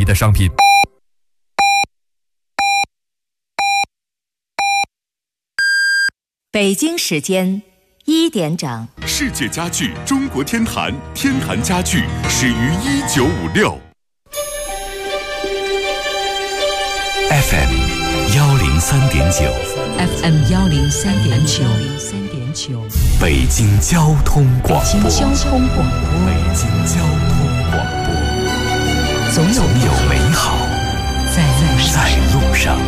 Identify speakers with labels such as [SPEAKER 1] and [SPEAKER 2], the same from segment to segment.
[SPEAKER 1] 的商品。
[SPEAKER 2] 北京时间1点整，
[SPEAKER 3] 世界家具中国天坛，天坛家具始于1956。
[SPEAKER 4] FM 103.9
[SPEAKER 5] FM 103.9
[SPEAKER 4] 北京交通广播。
[SPEAKER 5] 北京交通广播，
[SPEAKER 4] 北京交通广播，
[SPEAKER 5] 总有
[SPEAKER 4] 美好
[SPEAKER 5] 在
[SPEAKER 4] 路上。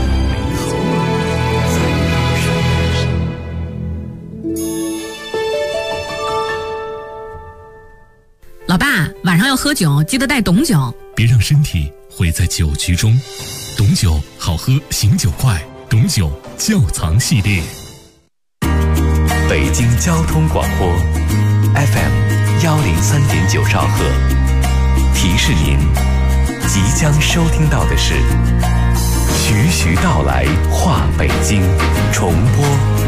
[SPEAKER 6] 老爸，晚上要喝酒，记得带董酒，
[SPEAKER 7] 别让身体毁在酒局中。董酒好喝，醒酒快，董酒窖藏系列。
[SPEAKER 4] 北京交通广播 FM 103.9兆赫，提示您即将收听到的是徐徐道来话北京重播。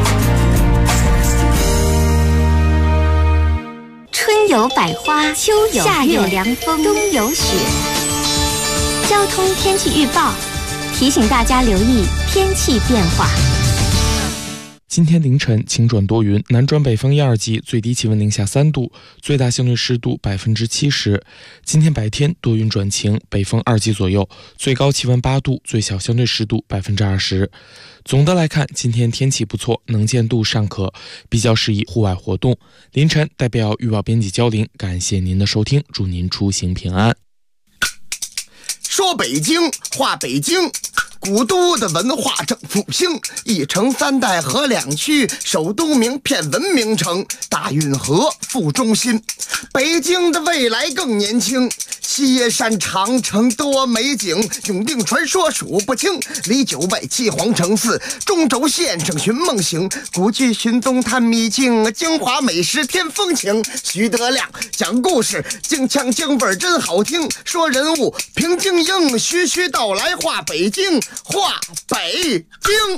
[SPEAKER 8] 春有百花，秋有夏有凉风，冬有雪。交通天气预报提醒大家留意天气变化。
[SPEAKER 9] 今天凌晨晴转多云，南转北风1、2级，最低气温零下3度，最大相对湿度70%。今天白天多云转晴，北风2级左右，最高气温8度，最小相对湿度20%。总的来看，今天天气不错，能见度尚可，比较适宜户外活动。凌晨代表预报编辑焦玲，感谢您的收听，祝您出行平安。
[SPEAKER 10] 说北京话北京，古都的文化正复兴，一城3代合2区，首都名片文明城，大运河副中心。北京的未来更年轻，西耶山长城多美景，永定传说数不清，离9拜7皇城寺，中轴线上寻梦行，古剧寻踪探秘境，京华美食添风情。徐德亮讲故事，京腔京味真好听，说人物平静应，徐徐道来话北京，话北京。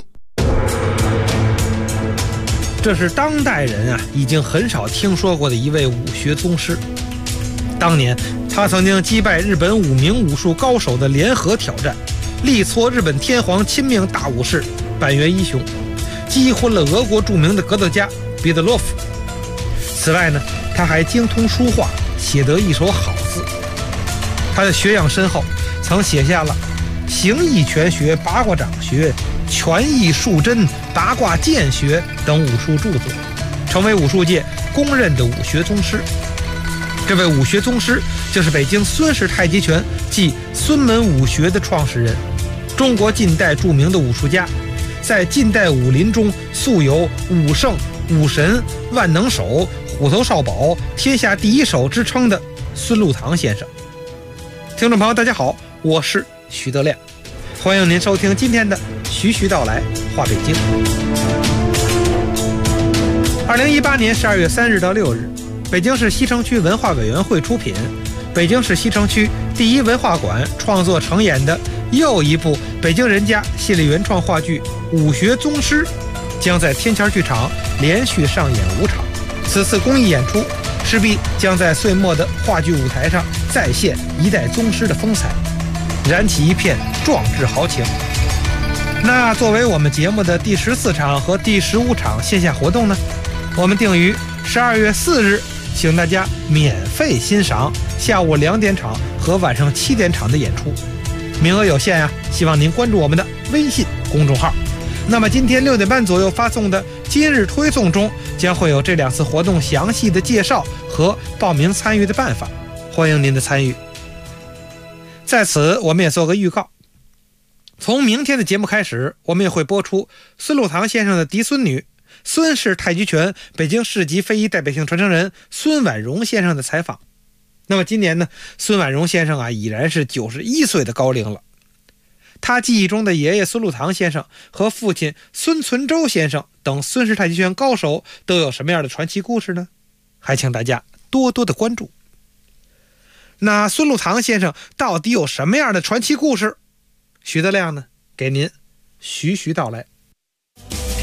[SPEAKER 11] 这是当代人已经很少听说过的一位武学宗师。当年他曾经击败日本5名武术高手的联合挑战，力挫日本天皇亲命大武士板垣一雄，击昏了俄国著名的格斗家彼得洛夫。此外呢，他还精通书画，写得一手好字。他的学养深厚，曾写下了形意拳学、八卦掌学、拳意术真、八卦剑学等武术著作，成为武术界公认的武学宗师。这位武学宗师就是北京孙氏太极拳即孙门武学的创始人，中国近代著名的武术家，在近代武林中素有武圣、武神、万能手、虎头少保、天下第一手之称的孙禄堂先生。听众朋友大家好，我是徐德亮，欢迎您收听今天的徐徐道来话北京。2018年12月3日到6日，北京市西城区文化委员会出品，北京市西城区第一文化馆创作承演的又一部北京人家系列原创话剧《武学宗师》将在天桥剧场连续上演5场。此次公益演出势必将在岁末的话剧舞台上再现一代宗师的风采，燃起一片壮志豪情。那作为我们节目的第14场和第15场线下活动呢，我们定于12月4日请大家免费欣赏下午2点场和晚上7点场的演出，名额有限希望您关注我们的微信公众号。那么今天6点半左右发送的今日推送中将会有这2次活动详细的介绍和报名参与的办法，欢迎您的参与。在此我们也做个预告，从明天的节目开始，我们也会播出孙禄堂先生的嫡孙女，孙氏太极拳北京市级非遗代表性传承人孙婉容先生的采访。那么今年呢，孙婉容先生已然是91岁的高龄了。他记忆中的爷爷孙禄堂先生和父亲孙存周先生等孙氏太极拳高手都有什么样的传奇故事呢？还请大家多多的关注。那孙禄堂先生到底有什么样的传奇故事？徐德亮呢，给您徐徐道来。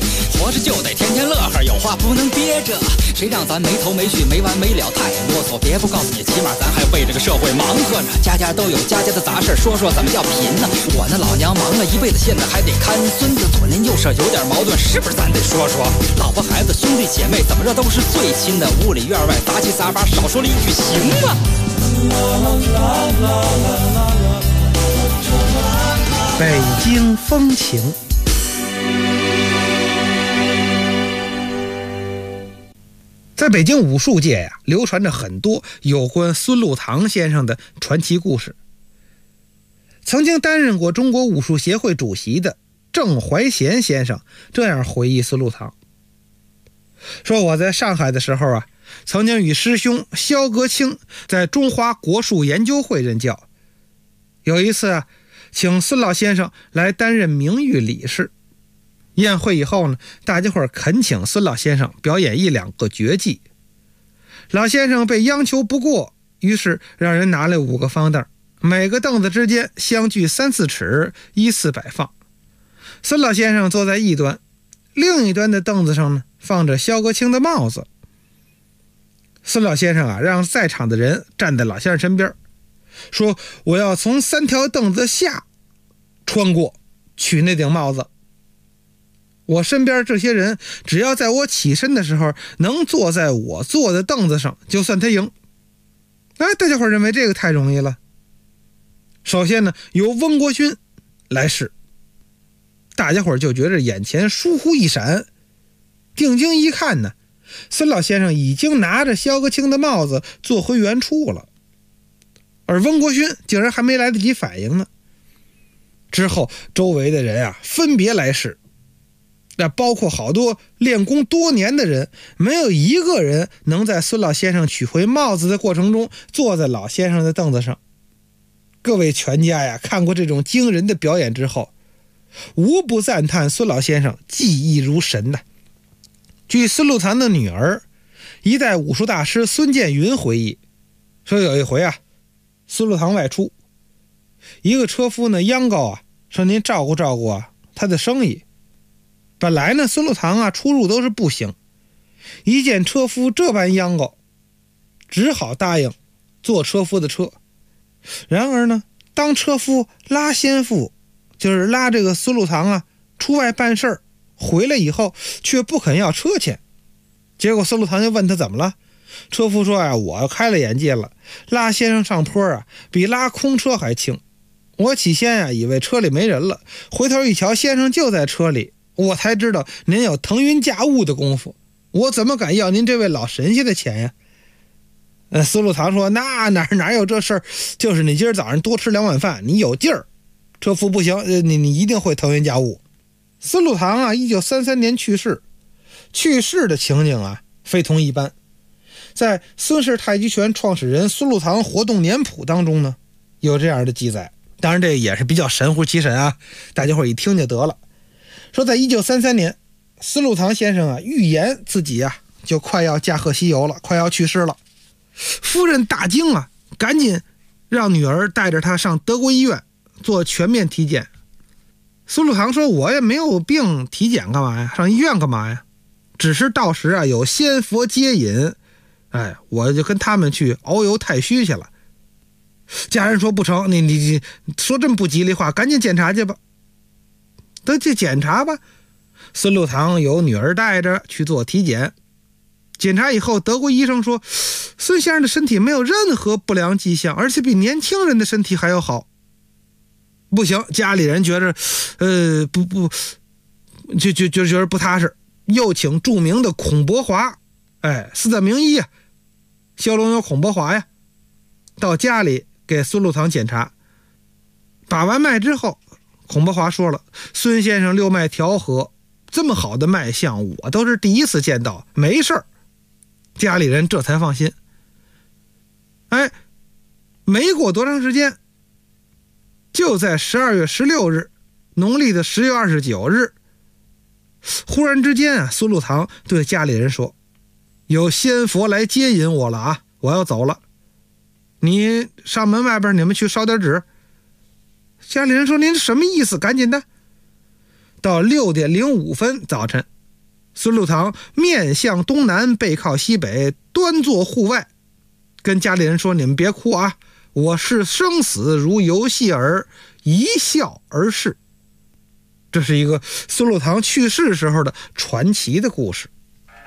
[SPEAKER 1] 活着就得天天乐呵，有话不能憋着，谁让咱没头没绪没完没了太啰嗦。别不告诉你，起码咱还为这个社会忙活呢。家家都有家家的杂事，说说怎么叫贫呢？我那老娘忙了一辈子，现在还得看孙子，左邻右舍有点矛盾，是不是咱得说说？老婆孩子兄弟姐妹怎么着都是最亲的，屋里院外杂七杂八，少说了一句行吗？
[SPEAKER 11] 北京风情。在北京武术界呀，流传着很多有关孙禄堂先生的传奇故事。曾经担任过中国武术协会主席的郑怀贤先生这样回忆孙禄堂，说我在上海的时候啊，曾经与师兄萧格清在中华国术研究会任教。有一次啊，请孙老先生来担任名誉理事。宴会以后呢，大家伙恳请孙老先生表演1-2个绝技。老先生被央求不过，于是让人拿来5个方凳，每个凳子之间相距3-4尺，依次摆放。孙老先生坐在一端，另一端的凳子上呢，放着萧格清的帽子。孙老先生啊，让在场的人站在老先生身边，说我要从3条凳子下穿过取那顶帽子。我身边这些人只要在我起身的时候能坐在我坐的凳子上，就算他赢。大家伙认为这个太容易了。首先呢，由翁国勋来试，大家伙就觉得眼前疏忽一闪，定睛一看呢，孙老先生已经拿着萧格清的帽子坐回原处了，而翁国勋竟然还没来得及反应呢。之后周围的人啊分别来试，那包括好多练功多年的人，没有一个人能在孙老先生取回帽子的过程中坐在老先生的凳子上。各位全家呀，看过这种惊人的表演之后，无不赞叹孙老先生技艺如神呐。据孙禄堂的女儿一代武术大师孙建云回忆说，有一回啊，孙禄堂外出，一个车夫呢央告啊，说您照顾照顾啊他的生意。本来呢，孙禄堂啊出入都是步行，一见车夫这般央告，只好答应坐车夫的车。然而呢，当车夫拉先父，就是拉这个孙禄堂啊出外办事儿回来以后，却不肯要车钱。结果孙禄堂就问他怎么了，车夫说啊，我开了眼界了，拉先生上坡啊比拉空车还轻。我起先啊以为车里没人了，回头一瞧先生就在车里，我才知道您有腾云驾雾的功夫，我怎么敢要您这位老神仙的钱呀？孙禄堂说，那哪有这事儿，就是你今儿早上多吃2碗饭，你有劲儿。车夫不行，你一定会腾云驾雾。孙禄堂啊1933年去世，去世的情景啊非同一般。在孙氏太极拳创始人孙禄堂活动年谱当中呢，有这样的记载，当然这也是比较神乎其神啊，大家伙一听就得了。说在1933年，孙禄堂先生啊预言自己啊就快要驾鹤西游了，快要去世了。夫人大惊啊，赶紧让女儿带着他上德国医院做全面体检。孙禄堂说，我也没有病，体检干嘛呀？上医院干嘛呀？只是到时啊有仙佛接引，我就跟他们去遨游太虚去了。家人说不成，你说这么不吉利话，赶紧检查去吧。得去检查吧。孙禄堂由女儿带着去做体检，检查以后，德国医生说，孙先生的身体没有任何不良迹象，而且比年轻人的身体还要好。不行，家里人觉着就觉得不踏实，又请著名的孔伯华，四大名医啊，骁龙有孔伯华呀，到家里给孙禄堂检查。把完脉之后，孔伯华说了，孙先生六脉调和，这么好的脉象我都是第一次见到，没事儿。家里人这才放心。没过多长时间，就在12月16日，农历的10月29日，忽然之间啊，孙禄堂对家里人说，有仙佛来接引我了啊，我要走了，你上门外边你们去烧点纸。家里人说，您什么意思？赶紧的。到6点05分早晨， 孙禄堂面向东南，背靠西北，端坐户外，跟家里人说：“你们别哭啊，我视生死如游戏耳，一笑而逝。”这是一个孙禄堂去世时候的传奇的故事。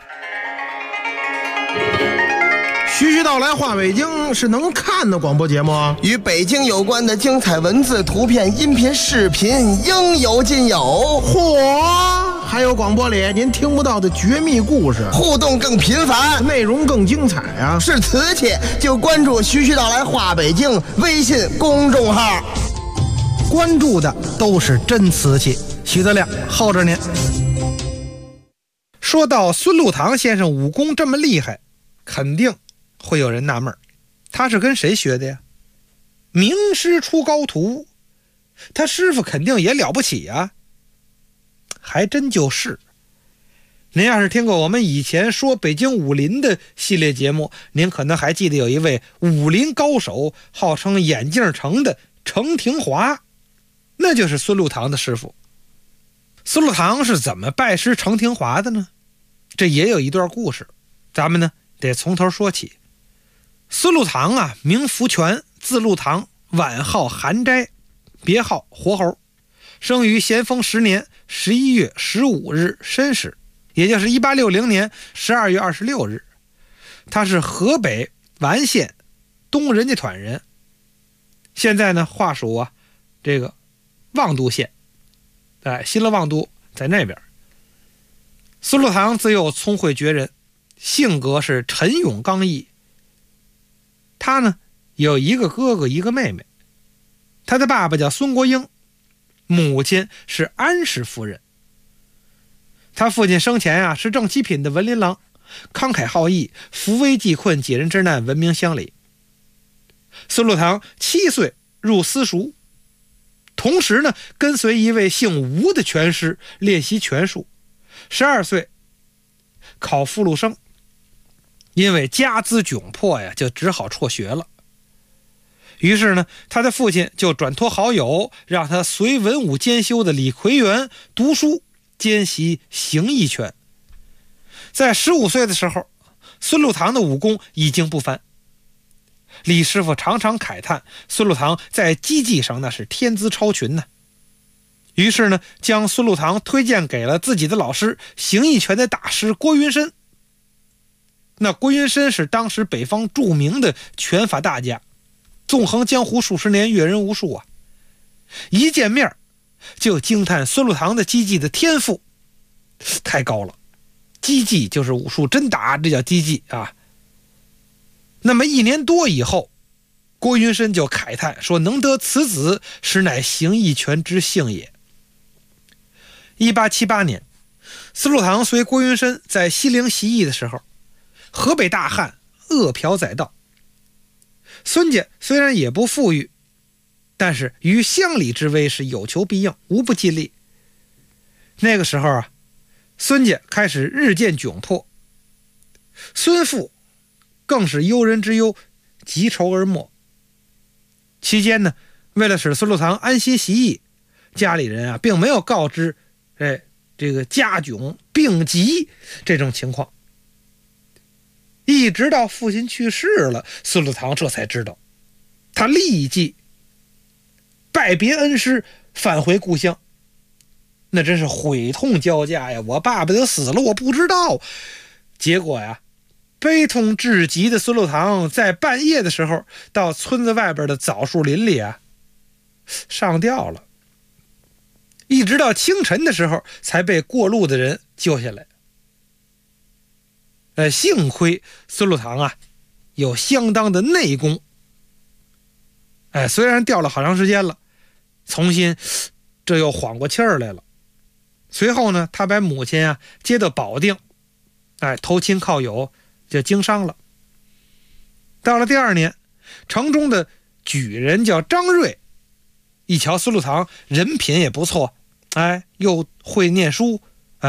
[SPEAKER 12] 徐徐道来话北京是能看的广播节目啊，
[SPEAKER 10] 与北京有关的精彩文字、图片、音频、视频应有尽有。
[SPEAKER 12] 嚯！还有广播里您听不到的绝密故事，
[SPEAKER 10] 互动更频繁，
[SPEAKER 12] 内容更精彩啊！
[SPEAKER 10] 是瓷器就关注徐徐道来话北京微信公众号，
[SPEAKER 11] 关注的都是真瓷器。许德亮候着您。说到孙禄堂先生武功这么厉害，肯定会有人纳闷，他是跟谁学的呀？名师出高徒，他师傅肯定也了不起呀。还真就是。您要是听过我们以前说北京武林的系列节目，您可能还记得有一位武林高手，号称眼镜城的程廷华，那就是孙禄堂的师傅。孙禄堂是怎么拜师程廷华的呢？这也有一段故事，咱们呢得从头说起。孙禄堂啊，名福全，字禄堂，晚号韩斋，别号活猴，生于咸丰10年11月15日申时，也就是1860年12月26日。他是河北完县东人家团人，现在呢划属啊这个望都县，新乐望都在那边。孙禄堂自幼聪慧绝人，性格是沉勇刚毅。他呢有一个哥哥一个妹妹，他的爸爸叫孙国英，母亲是安氏夫人。他父亲生前啊是正七品的文林郎，慷慨好义，扶危济困，解人之难，闻名乡里。孙禄堂7岁入私塾，同时呢跟随一位姓吴的拳师练习拳术。12岁考附录生，因为家资窘迫呀，就只好辍学了。于是呢，他的父亲就转托好友，让他随文武兼修的李奎元读书，兼习形意拳。在15岁的时候，孙禄堂的武功已经不凡。李师傅常常慨叹孙禄堂在击技上那是天资超群呢。于是呢，将孙禄堂推荐给了自己的老师形意拳的大师郭云深。那郭云深是当时北方著名的拳法大家，纵横江湖数十年，阅人无数啊。一见面就惊叹孙禄堂的击技的天赋太高了，击技就是武术真打，这叫击技啊。那么1年多以后，郭云深就慨叹说：“能得此子，实乃形意拳之幸也。”1878年，孙禄堂随郭云深在西陵习艺的时候，河北大旱，饿殍载道。孙家虽然也不富裕，但是于乡里之危是有求必应，无不尽力。那个时候啊，孙家开始日渐窘迫，孙父更是忧人之忧，急愁而没。期间呢，为了使孙禄堂安心习艺，家里人啊并没有告知这个家窘病急这种情况。一直到父亲去世了，孙禄堂这才知道，他立即拜别恩师，返回故乡。那真是悔痛交加呀！我爸爸都死了，我不知道。结果呀，悲痛至极的孙禄堂在半夜的时候到村子外边的枣树林里啊上吊了，一直到清晨的时候才被过路的人救下来。幸亏孙禄堂啊有相当的内功，虽然吊了好长时间了，重新这又缓过气儿来了。随后呢，他把母亲啊接到保定，投亲靠友，就经商了。到了第2年，城中的举人叫张瑞，一瞧孙禄堂人品也不错，又会念书，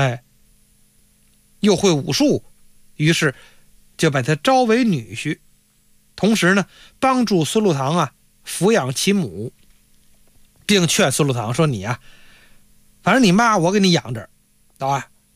[SPEAKER 11] 又会武术，于是就把他招为女婿，同时呢帮助孙禄堂啊抚养其母，并劝孙禄堂说：“你啊，反正你妈我给你养着，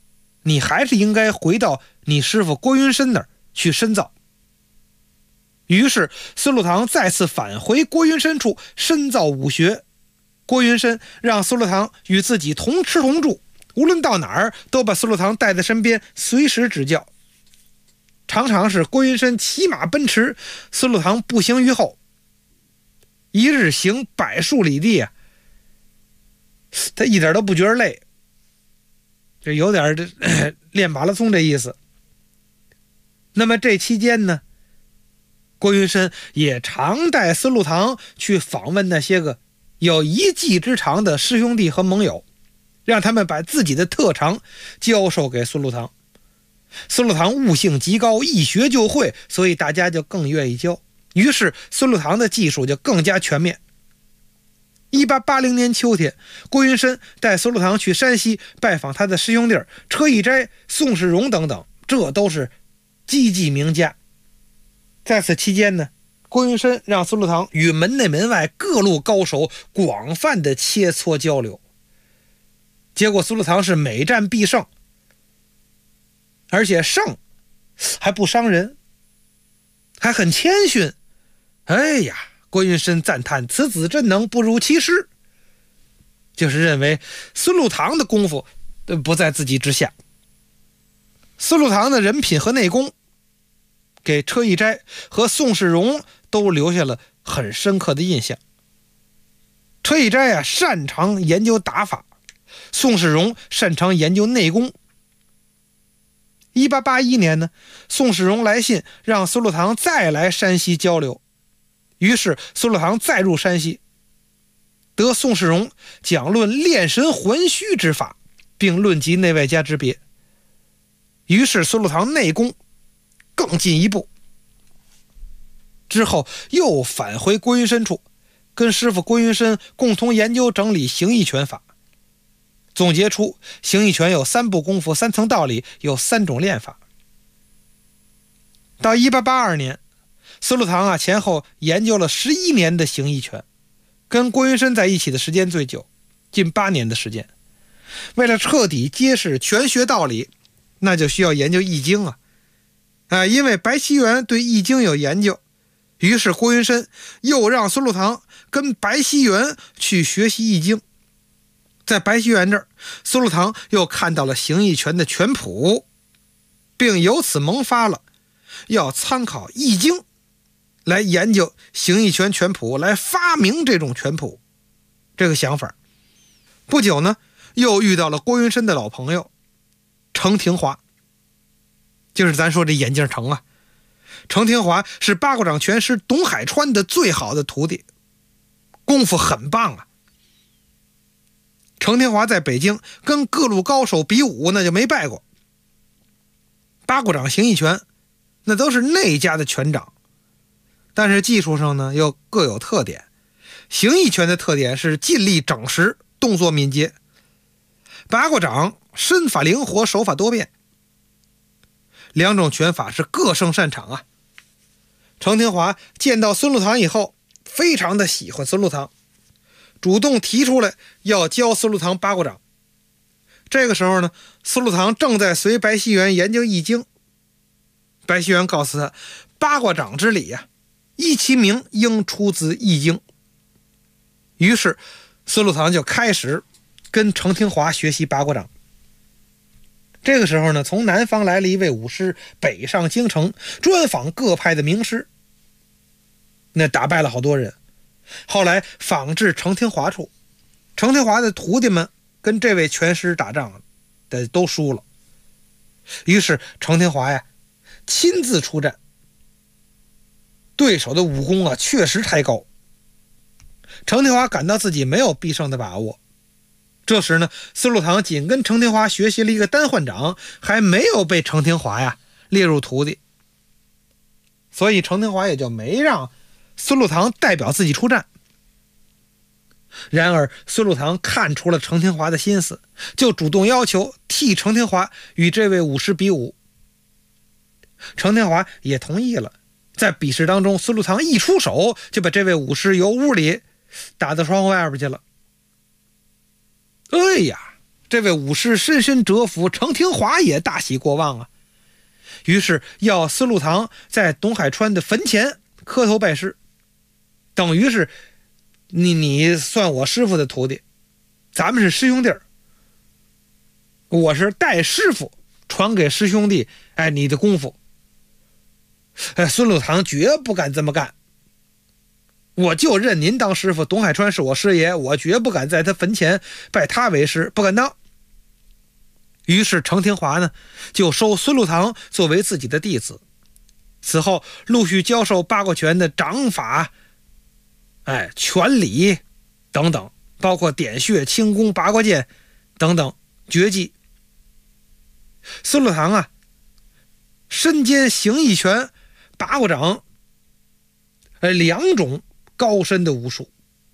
[SPEAKER 11] 你还是应该回到你师傅郭云深那儿去深造。于是孙禄堂再次返回郭云深处深造武学。郭云深让孙禄堂与自己同吃同住，无论到哪儿都把孙禄堂带在身边，随时指教。常常是郭云深骑马奔驰，孙禄堂步行于后，一日行100数里地啊，他一点都不觉得累，这有点练马拉松这意思。那么这期间呢，郭云深也常带孙禄堂去访问那些个有一技之长的师兄弟和盟友，让他们把自己的特长教授给孙禄堂。孙禄堂悟性极高，一学就会，所以大家就更愿意教，于是孙禄堂的技术就更加全面。1880年秋天，郭云深带孙禄堂去山西拜访他的师兄弟车一斋、宋世荣等等，这都是积技名家。在此期间呢，郭云深让孙禄堂与门内门外各路高手广泛的切磋交流，结果孙禄堂是每战必胜，而且胜还不伤人，还很谦逊。哎呀，郭云深赞叹此子真能不如其师，就是认为孙禄堂的功夫不在自己之下。孙禄堂的人品和内功给车一斋和宋世荣都留下了很深刻的印象。车一斋啊，擅长研究打法，宋世荣擅长研究内功。1881年呢，宋世荣来信让孙禄堂再来山西交流，于是孙禄堂再入山西，得宋世荣讲论炼神还虚之法，并论及内外家之别。于是孙禄堂内功更进一步。之后又返回郭云深处，跟师傅郭云深共同研究整理形意拳法，总结出形意拳有3步功夫、3层道理，有3种练法。到1882年，孙禄堂前后研究了11年的形意拳，跟郭云深在一起的时间最久，近8年的时间。为了彻底揭示拳学道理，那就需要研究易经因为白希元对易经有研究，于是郭云深又让孙禄堂跟白希元去学习易经。在白希元这儿，孙禄堂又看到了形意拳的拳谱，并由此萌发了要参考易经来研究形意拳拳谱，来发明这种拳谱这个想法。不久呢，又遇到了郭云深的老朋友程廷华，就是咱说这眼镜程啊。程廷华是八卦掌拳师董海川的最好的徒弟，功夫很棒啊。程廷华在北京跟各路高手比武，那就没败过。八卦掌、形意拳那都是内家的拳掌，但是技术上呢又各有特点。形意拳的特点是劲力整实，动作敏捷；八卦掌身法灵活，手法多变。两种拳法是各胜擅长啊。程廷华见到孙禄堂以后，非常的喜欢孙禄堂，主动提出来要教孙禄堂八卦掌。这个时候呢，孙禄堂正在随白希元研究易经。白希元告诉他，八卦掌之理依其名应出自易经。于是孙禄堂就开始跟程廷华学习八卦掌。这个时候呢，从南方来了一位武师，北上京城专访各派的名师，那打败了好多人。后来访至程廷华处，程廷华的徒弟们跟这位拳师打仗的都输了，于是程廷华亲自出战。对手的武功确实太高，程廷华感到自己没有必胜的把握。这时呢，孙禄堂仅跟程廷华学习了一个单换掌，还没有被程廷华列入徒弟，所以程廷华也就没让孙禄堂代表自己出战。然而孙禄堂看出了程廷华的心思，就主动要求替程廷华与这位武师比武。程廷华也同意了。在比试当中，孙禄堂一出手就把这位武师由屋里打到窗户外边去了。哎呀， 这位武士深深折服，程廷华也大喜过望啊，于是要司路堂在董海川的坟前磕头拜师，等于是你算我师傅的徒弟，咱们是师兄弟儿，我是代师傅传给师兄弟你的功夫。孙路堂绝不敢这么干，我就认您当师傅，董海川是我师爷，我绝不敢在他坟前拜他为师，不敢当。于是程廷华呢就收孙路堂作为自己的弟子，此后陆续教授八卦拳的掌法拳理等等，包括点穴轻功八卦剑等等绝技。孙路堂身兼形意拳八卦掌两种高深的武术，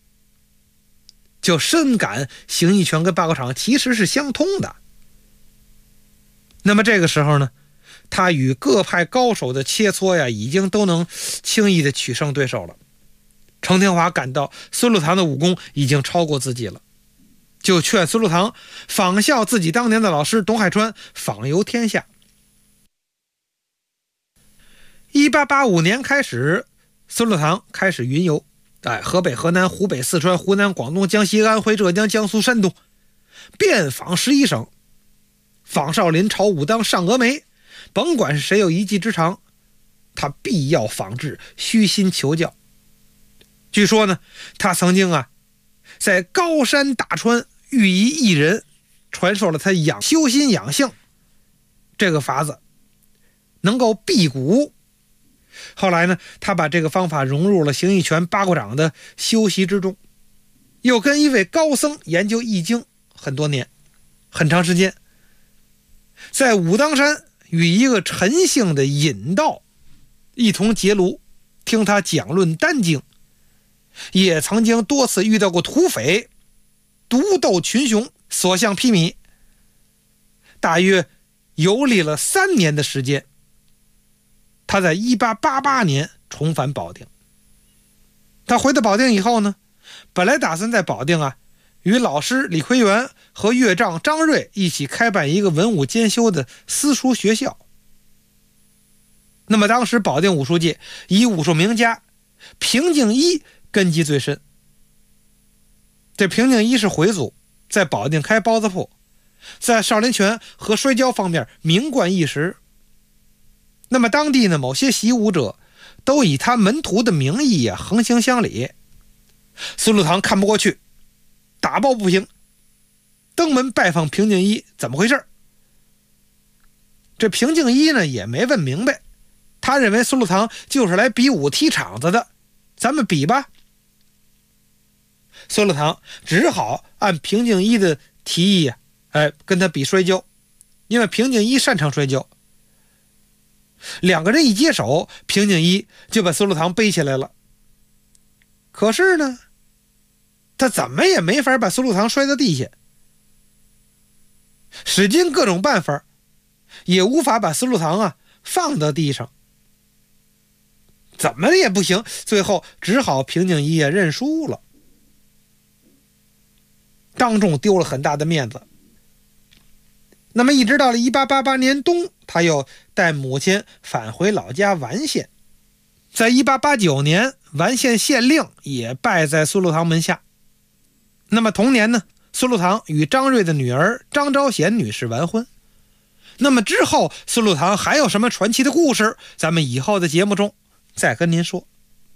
[SPEAKER 11] 就深感形意拳跟八卦掌其实是相通的。那么这个时候呢，他与各派高手的切磋已经都能轻易的取胜对手了。程廷华感到孙路堂的武功已经超过自己了，就劝孙路堂仿效自己当年的老师董海川，访游天下。1885年开始，孙路堂开始云游，河北、河南、湖北、四川、湖南、广东、江西、安徽、浙江、江苏、山东，遍访11省，访少林、朝武当、上峨眉，甭管是谁有一技之长，他必要仿制，虚心求教。据说呢，他曾经在高山大川遇一艺人，传授了他修心养性这个法子，能够辟谷。后来呢，他把这个方法融入了形意拳八卦掌的修习之中，又跟一位高僧研究易经很多年，很长时间。在武当山与一个陈姓的隐道一同结庐，听他讲论丹经，也曾经多次遇到过土匪独斗群雄，所向披靡，大约游历了3年的时间。他在1888年重返保定。他回到保定以后呢，本来打算在保定与老师李奎元和乐丈张瑞一起开办一个文武兼修的私塾学校。那么当时保定武术界以武术名家平静一根基最深。这平静一是回族，在保定开包子铺，在少林拳和摔跤方面名冠一时。那么当地呢，某些习武者都以他门徒的名义横行乡里。孙路堂看不过去，打抱不平，登门拜访平静一，怎么回事？这平静一呢也没问明白，他认为孙路堂就是来比武踢场子的，咱们比吧。孙路堂只好按平静一的提议跟他比摔跤，因为平静一擅长摔跤。两个人一接手，平静一就把孙路堂背起来了。可是呢，他怎么也没法把孙路堂摔到地下，使尽各种办法也无法把孙路堂放到地上，怎么也不行，最后只好平静一认输了，当众丢了很大的面子。那么一直到了1888年冬，他又带母亲返回老家完县。在1889年，完县县令也拜在孙路堂门下。那么同年呢，孙路堂与张瑞的女儿张昭贤女士完婚。那么之后孙路堂还有什么传奇的故事，咱们以后的节目中再跟您说。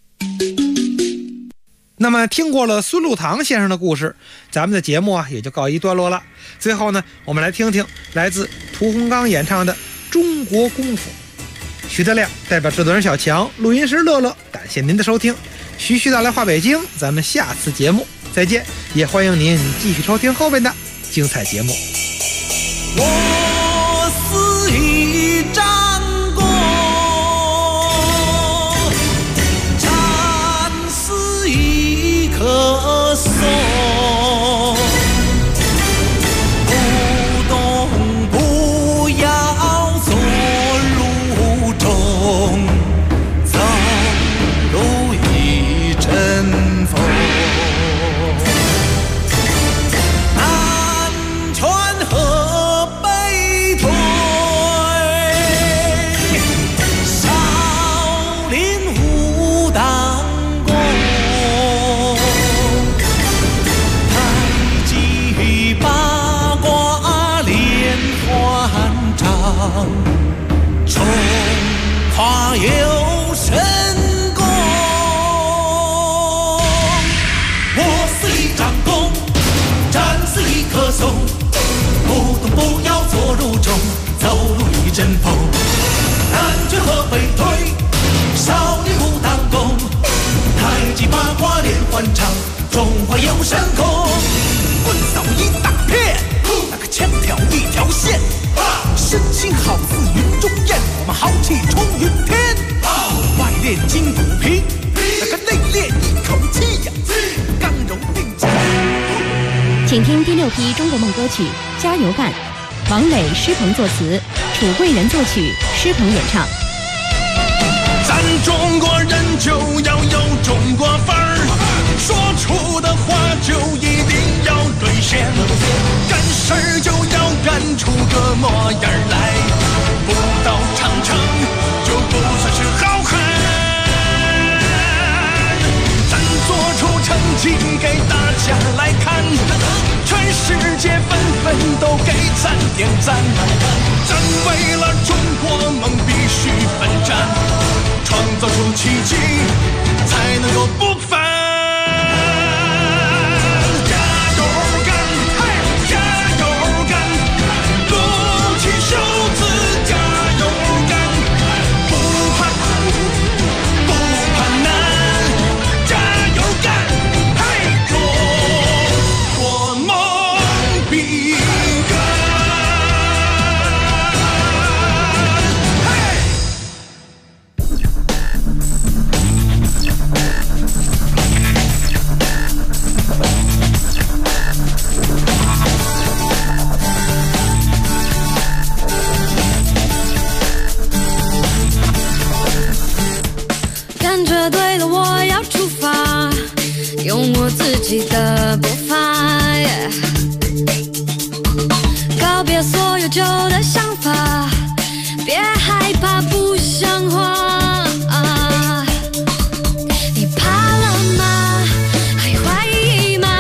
[SPEAKER 11] 那么听过了孙路堂先生的故事，咱们的节目也就告一段落了。最后呢，我们来听听来自屠洪刚演唱的《中国功夫》。徐德亮代表制作人小强，录音师乐乐，感谢您的收听。徐徐道来话北京，咱们下次节目再见，也欢迎您继续收听后面的精彩节目。
[SPEAKER 13] 我是一张弓，战是一棵松，不动不要做路中，走路一阵风。南拳中华有神功。我是一张弓，战是一棵松，不动不要坐如钟，走路一阵风。南拳和北腿，少林武当功，太极八卦连环掌，中华有神功。棍扫一大片，那个枪挑一条线，身形好似云中雁，我们豪气冲云天。外练筋骨皮，那个内练一口气呀，刚柔并济。
[SPEAKER 2] 请听第6批中国梦歌曲《加油干》，王磊、施鹏作词，楚贵人作曲，施鹏演唱。
[SPEAKER 12] 咱中国人就要有中国范儿，说出的话就一定要兑现，干事儿就要干出个模样来，不到长城就不算是好汉。咱做出成绩给大家来看，全世界纷纷都给咱点赞。咱为了中国梦必须奋战，创造出奇迹才能够不凡。加油干，嘿，加油干，撸起袖子加油干，不怕苦，不怕难，加油干，嘿，中国梦必干。
[SPEAKER 14] 感觉对了，我要出发，用我自己的步伐，告别所有旧的想法，别害怕不像话。你怕了吗？还怀疑吗？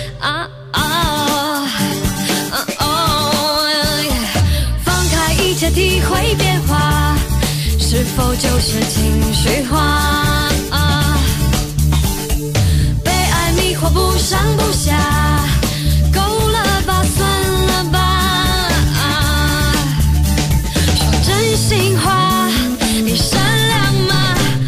[SPEAKER 14] 放开一切，体会变化，是否就是情绪化？被爱迷惑不上不下，够了吧，算了吧。说真心话，你善良吗？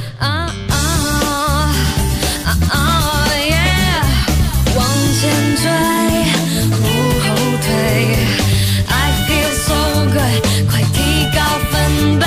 [SPEAKER 14] 往前追，后退。I feel so good， 快提高分贝。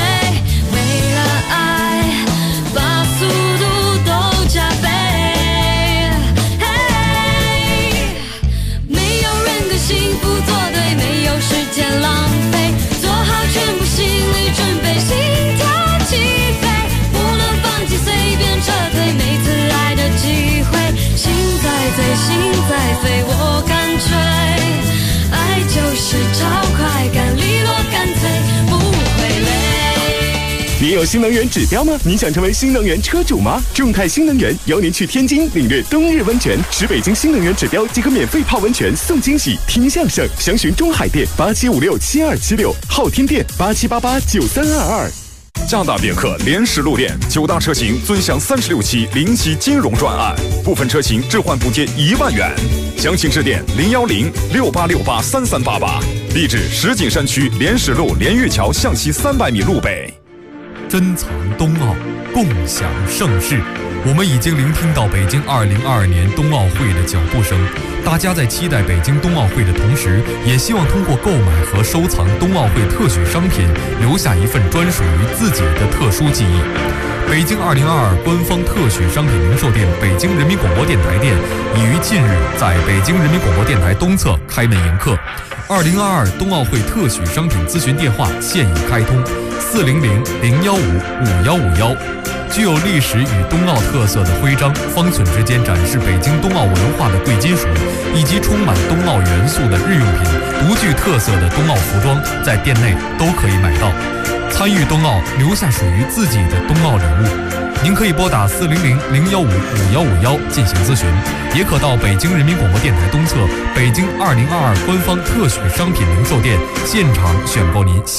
[SPEAKER 14] 心在飞，我干脆，爱就是找快感，利落干脆，不会累。
[SPEAKER 3] 你有新能源指标吗？你想成为新能源车主吗？众泰新能源邀您去天津领略冬日温泉，使北京新能源指标即可免费泡温泉送惊喜，听相声。详询中海店87567276，昊天店87889322。
[SPEAKER 15] 加大别克联实路店9大车型尊享36期零息金融专案，部分车型置换补贴1万元。详情致电01068683388，地址石景山区联实路连岳桥向西300米路北。
[SPEAKER 16] 珍藏冬奥，共享盛世。我们已经聆听到北京2022年冬奥会的脚步声，大家在期待北京冬奥会的同时，也希望通过购买和收藏冬奥会特许商品，留下一份专属于自己的特殊记忆。北京2022官方特许商品零售店北京人民广播电台店已于近日在北京人民广播电台东侧开门迎客。2022冬奥会特许商品咨询电话现已开通，400-015-5151。具有历史与冬奥特色的徽章，方寸之间展示北京冬奥文化的贵金属，以及充满冬奥元素的日用品、独具特色的冬奥服装，在店内都可以买到。参与冬奥，留下属于自己的冬奥礼物。您可以拨打400-015-5151进行咨询，也可到北京人民广播电台东侧北京2022官方特许商品零售店现场选购您